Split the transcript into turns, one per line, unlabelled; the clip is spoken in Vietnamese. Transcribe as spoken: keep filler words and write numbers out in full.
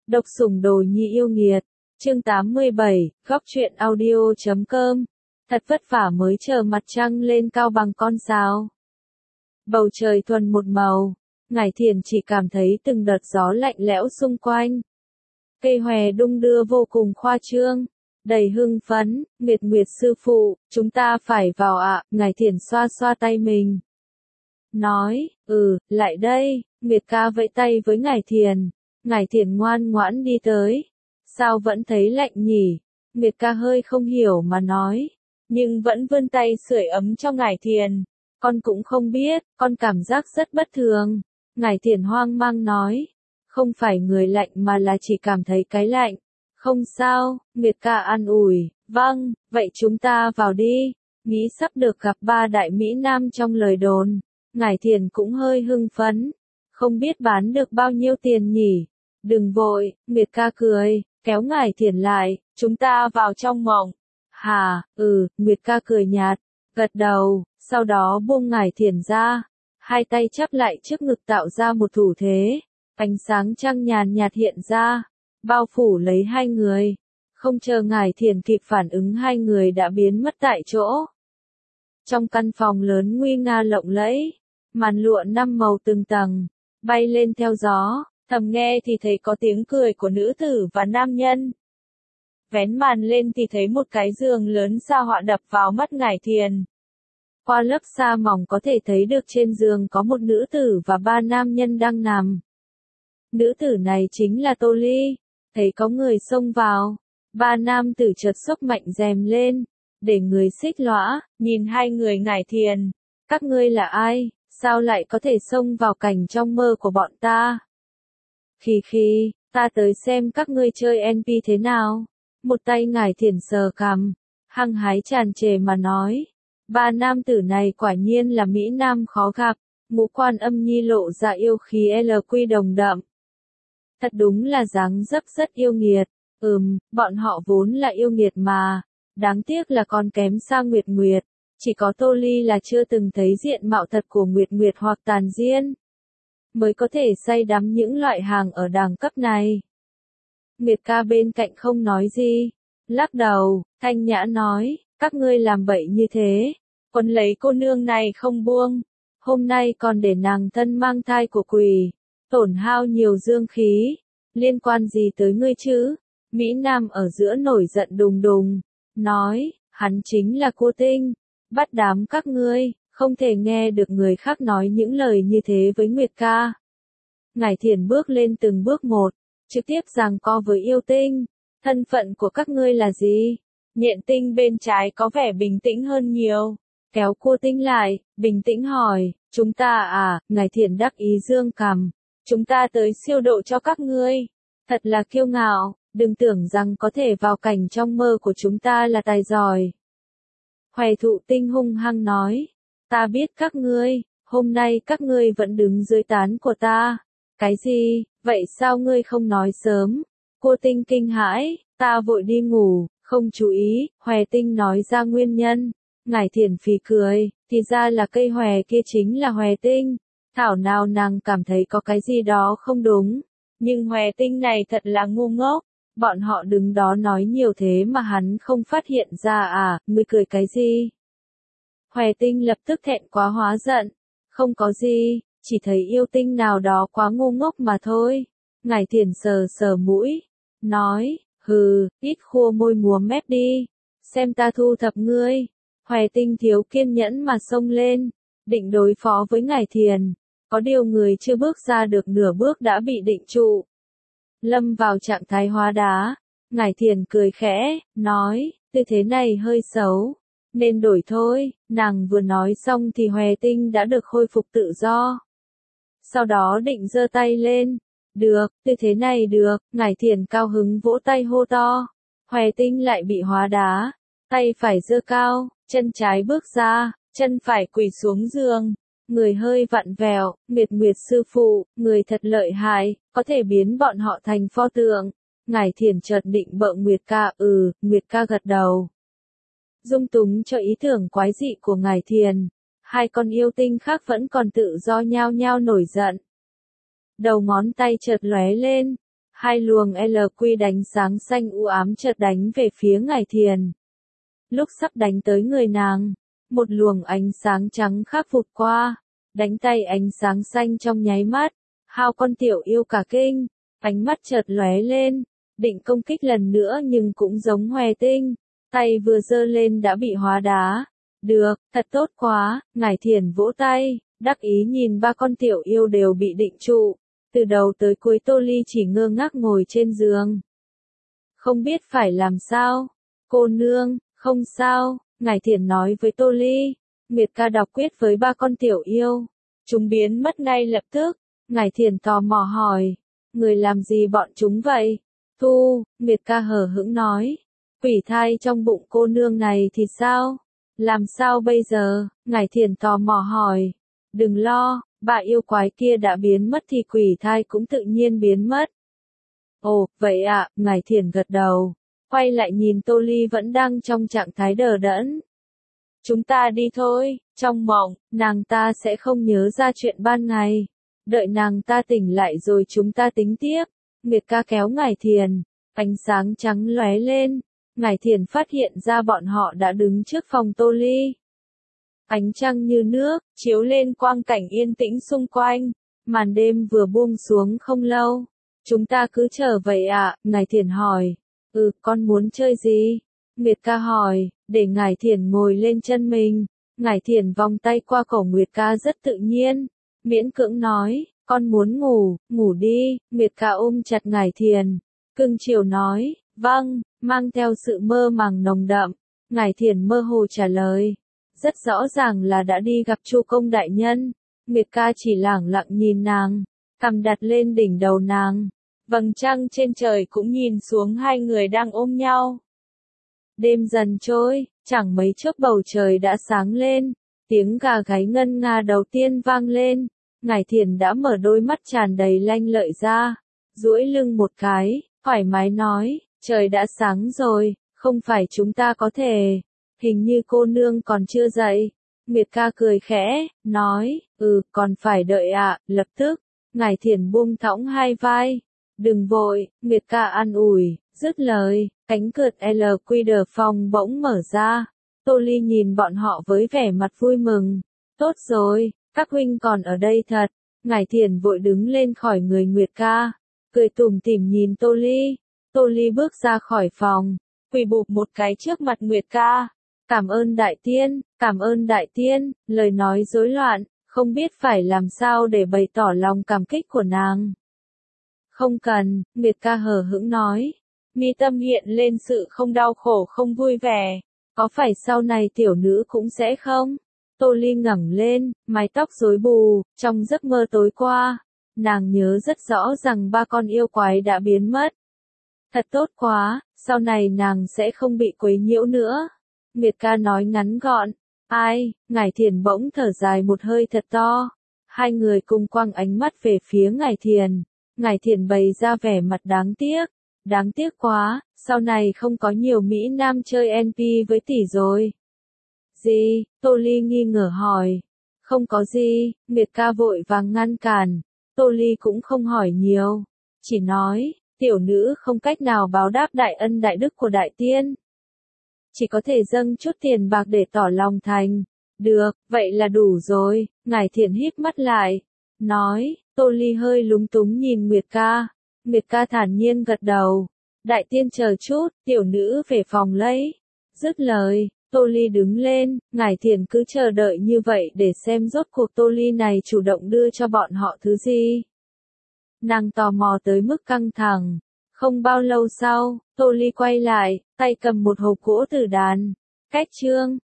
Độc sủng đồ nhi yêu nghiệt. Chương tám mươi bảy, góc truyện audio chấm com. Thật vất vả mới chờ mặt trăng lên cao bằng con sao. Bầu trời thuần một màu, Ngải Thiền chỉ cảm thấy từng đợt gió lạnh lẽo xung quanh. Cây hòe đung đưa vô cùng khoa trương, đầy hưng phấn. Nguyệt Nguyệt sư phụ, chúng ta phải vào ạ. À? Ngải Thiền xoa xoa tay mình. Nói, ừ, lại đây. Nguyệt ca vẫy tay với Ngải Thiền. Ngải Thiền ngoan ngoãn đi tới. Sao vẫn thấy lạnh nhỉ? Nguyệt ca hơi không hiểu mà nói. Nhưng vẫn vươn tay sưởi ấm cho Ngải Thiền. Con cũng không biết, con cảm giác rất bất thường. Ngải Thiền hoang mang nói. Không phải người lạnh mà là chỉ cảm thấy cái lạnh. Không sao, Nguyệt ca an ủi. Vâng, vậy chúng ta vào đi. Nghĩ sắp được gặp ba đại Mỹ Nam trong lời đồn. Ngải Thiền cũng hơi hưng phấn. Không biết bán được bao nhiêu tiền nhỉ? Đừng vội, Nguyệt ca cười, kéo Ngải Thiền lại, chúng ta vào trong mộng. Hà, ừ, Nguyệt ca cười nhạt, gật đầu, sau đó buông Ngải Thiền ra. Hai tay chắp lại trước ngực tạo ra một thủ thế. Ánh sáng trăng nhàn nhạt hiện ra, bao phủ lấy hai người. Không chờ Ngải Thiền kịp phản ứng, hai người đã biến mất tại chỗ. Trong căn phòng lớn nguy nga lộng lẫy, màn lụa năm màu từng tầng, bay lên theo gió, thầm nghe thì thấy có tiếng cười của nữ tử và nam nhân. Vén màn lên thì thấy một cái giường lớn sa họa đập vào mắt Ngải Thiền. Qua lớp sa mỏng có thể thấy được trên giường có một nữ tử và ba nam nhân đang nằm. Nữ tử này chính là Tô Ly. Thấy có người xông vào, ba nam tử chợt xốc mạnh rèm lên, để người xích lõa, nhìn hai người Ngải Thiền. Các ngươi là ai, sao lại có thể xông vào cảnh trong mơ của bọn ta? Khì khì, ta tới xem các ngươi chơi en pê thế nào. Một tay Ngải Thiền sờ cằm, hăng hái tràn trề mà nói. Ba nam tử này quả nhiên là Mỹ Nam khó gặp, ngũ quan âm nhi lộ ra yêu khí lờ quy đồng đậm. Thật đúng là dáng dấp rất yêu nghiệt. Ừm, bọn họ vốn là yêu nghiệt mà. Đáng tiếc là còn kém xa Nguyệt Nguyệt. Chỉ có Tô Ly là chưa từng thấy diện mạo thật của Nguyệt Nguyệt hoặc Tàn Diên, mới có thể say đắm những loại hàng ở đẳng cấp này. Nguyệt ca bên cạnh không nói gì, lắc đầu, thanh nhã nói, các ngươi làm bậy như thế, còn lấy cô nương này không buông, hôm nay còn để nàng thân mang thai của quỷ, tổn hao nhiều dương khí, liên quan gì tới ngươi chứ? Mỹ Nam ở giữa nổi giận đùng đùng, nói, hắn chính là cô Tinh, bắt đám các ngươi, không thể nghe được người khác nói những lời như thế với Nguyệt ca. Ngải Thiền bước lên từng bước một, trực tiếp giằng co với Yêu Tinh. Thân phận của các ngươi là gì? Nhện Tinh bên trái có vẻ bình tĩnh hơn nhiều. Kéo cô Tinh lại, bình tĩnh hỏi, chúng ta à? Ngải Thiền đắc ý dương cằm. Chúng ta tới siêu độ cho các ngươi. Thật là kiêu ngạo, đừng tưởng rằng có thể vào cảnh trong mơ của chúng ta là tài giỏi. Hoè Thụ Tinh hung hăng nói, ta biết các ngươi, hôm nay các ngươi vẫn đứng dưới tán của ta. Cái gì, vậy sao ngươi không nói sớm? Cô Tinh kinh hãi, ta vội đi ngủ, không chú ý. Hoè Tinh nói ra nguyên nhân. Ngải Thiền phì cười, thì ra là cây hòe kia chính là Hoè Tinh. Thảo nào nàng cảm thấy có cái gì đó không đúng. Nhưng Hoè Tinh này thật là ngu ngốc. Bọn họ đứng đó nói nhiều thế mà hắn không phát hiện ra à, ngươi cười cái gì? Hoè Tinh lập tức thẹn quá hóa giận. Không có gì, chỉ thấy yêu tinh nào đó quá ngu ngốc mà thôi. Ngải Thiền sờ sờ mũi, nói, hừ, ít khua môi múa mép đi, xem ta thu thập ngươi. Hoè Tinh thiếu kiên nhẫn mà xông lên, định đối phó với Ngải Thiền. Có điều người chưa bước ra được nửa bước đã bị định trụ. Lâm vào trạng thái hóa đá. Ngải Thiền cười khẽ, nói, tư thế này hơi xấu, nên đổi thôi. Nàng vừa nói xong thì Hoè Tinh đã được khôi phục tự do. Sau đó định giơ tay lên. Được, tư thế này được. Ngải Thiền cao hứng vỗ tay hô to. Hoè Tinh lại bị hóa đá. Tay phải giơ cao, chân trái bước ra, chân phải quỳ xuống giường. Người hơi vặn vẹo. Nguyệt Nguyệt sư phụ, người thật lợi hại, có thể biến bọn họ thành pho tượng. Ngải Thiền chợt định bợ Nguyệt ca. Ừ, Nguyệt ca gật đầu. Dung túng cho ý tưởng quái dị của Ngải Thiền. Hai con yêu tinh khác vẫn còn tự do nhao nhao nổi giận. Đầu ngón tay chợt lóe lên. Hai luồng lờ quy đánh sáng xanh u ám chợt đánh về phía Ngải Thiền. Lúc sắp đánh tới người nàng, một luồng ánh sáng trắng khác vụt qua, đánh tay ánh sáng xanh trong nháy mắt. Hao con tiểu yêu cả kinh, ánh mắt chợt lóe lên, định công kích lần nữa nhưng cũng giống hòe tinh, tay vừa giơ lên đã bị hóa đá. Được, thật tốt quá, Ngải Thiền vỗ tay, đắc ý nhìn ba con tiểu yêu đều bị định trụ. Từ đầu tới cuối Tô Ly chỉ ngơ ngác ngồi trên giường. Không biết phải làm sao. Cô nương, không sao, Ngải Thiền nói với Tô Ly. Nguyệt ca đọc quyết với ba con tiểu yêu. Chúng biến mất ngay lập tức. Ngải Thiền tò mò hỏi. Người làm gì bọn chúng vậy? Thu, Nguyệt ca hờ hững nói. Quỷ thai trong bụng cô nương này thì sao? Làm sao bây giờ? Ngải Thiền tò mò hỏi. Đừng lo, bà yêu quái kia đã biến mất thì quỷ thai cũng tự nhiên biến mất. Ồ, vậy ạ, à, Ngải Thiền gật đầu. Quay lại nhìn Tô Ly vẫn đang trong trạng thái đờ đẫn. Chúng ta đi thôi, trong mộng, nàng ta sẽ không nhớ ra chuyện ban ngày. Đợi nàng ta tỉnh lại rồi chúng ta tính tiếp. Nguyệt ca kéo Ngải Thiền, ánh sáng trắng lóe lên. Ngải Thiền phát hiện ra bọn họ đã đứng trước phòng Tô Ly. Ánh trăng như nước, chiếu lên quang cảnh yên tĩnh xung quanh. Màn đêm vừa buông xuống không lâu. Chúng ta cứ chờ vậy ạ, à? Ngải Thiền hỏi. Ừ, con muốn chơi gì? Nguyệt ca hỏi, để Ngải Thiền ngồi lên chân mình. Ngải Thiền vòng tay qua cổ Nguyệt ca rất tự nhiên. Miễn cưỡng nói, con muốn ngủ, ngủ đi. Nguyệt ca ôm chặt Ngải Thiền. Cưng chiều nói, vâng, mang theo sự mơ màng nồng đậm. Ngải Thiền mơ hồ trả lời. Rất rõ ràng là đã đi gặp Chu Công đại nhân. Nguyệt ca chỉ lẳng lặng nhìn nàng, cằm đặt lên đỉnh đầu nàng. Vầng trăng trên trời cũng nhìn xuống hai người đang ôm nhau. Đêm dần trôi, chẳng mấy chốc bầu trời đã sáng lên. Tiếng gà gáy ngân nga đầu tiên vang lên. Ngải Thiền đã mở đôi mắt tràn đầy lanh lợi ra, duỗi lưng một cái, thoải mái nói, trời đã sáng rồi, không phải chúng ta có thể. Hình như cô nương còn chưa dậy. Nguyệt ca cười khẽ, nói, ừ, còn phải đợi ạ, à, lập tức. Ngải Thiền buông thõng hai vai. Đừng vội, Nguyệt ca an ủi, dứt lời, cánh cửa lờ quy đờ phòng bỗng mở ra. Tô Ly nhìn bọn họ với vẻ mặt vui mừng. Tốt rồi, các huynh còn ở đây thật. Ngải Thiền vội đứng lên khỏi người Nguyệt ca, cười tủm tỉm nhìn Tô Ly. Tô Ly bước ra khỏi phòng, quỳ bụp một cái trước mặt Nguyệt ca. Cảm ơn đại tiên, cảm ơn đại tiên, lời nói rối loạn, không biết phải làm sao để bày tỏ lòng cảm kích của nàng. Không cần, Nguyệt ca hờ hững nói. Mi tâm hiện lên sự không đau khổ không vui vẻ. Có phải sau này tiểu nữ cũng sẽ không? Tô Ly ngẩng lên, mái tóc rối bù, trong giấc mơ tối qua. Nàng nhớ rất rõ rằng ba con yêu quái đã biến mất. Thật tốt quá, sau này nàng sẽ không bị quấy nhiễu nữa. Nguyệt ca nói ngắn gọn. Ai, Ngải Thiền bỗng thở dài một hơi thật to. Hai người cùng quăng ánh mắt về phía Ngải Thiền. Ngải Thiền bày ra vẻ mặt đáng tiếc. Đáng tiếc quá, sau này không có nhiều Mỹ Nam chơi en pê với tỷ rồi. Gì? Tô Ly nghi ngờ hỏi. Không có gì, Nguyệt ca vội vàng ngăn cản. Tô Ly cũng không hỏi nhiều. Chỉ nói, tiểu nữ không cách nào báo đáp đại ân đại đức của đại tiên. Chỉ có thể dâng chút tiền bạc để tỏ lòng thành. Được, vậy là đủ rồi. Ngải Thiền híp mắt lại. Nói, Tô Ly hơi lúng túng nhìn Nguyệt ca. Nguyệt ca thản nhiên gật đầu. Đại tiên chờ chút, tiểu nữ về phòng lấy. Dứt lời, Tô Ly đứng lên. Ngải Thiền cứ chờ đợi như vậy để xem rốt cuộc Tô Ly này chủ động đưa cho bọn họ thứ gì. Nàng tò mò tới mức căng thẳng. Không bao lâu sau, Tô Ly quay lại, tay cầm một hộp gỗ tử đàn. Cách chương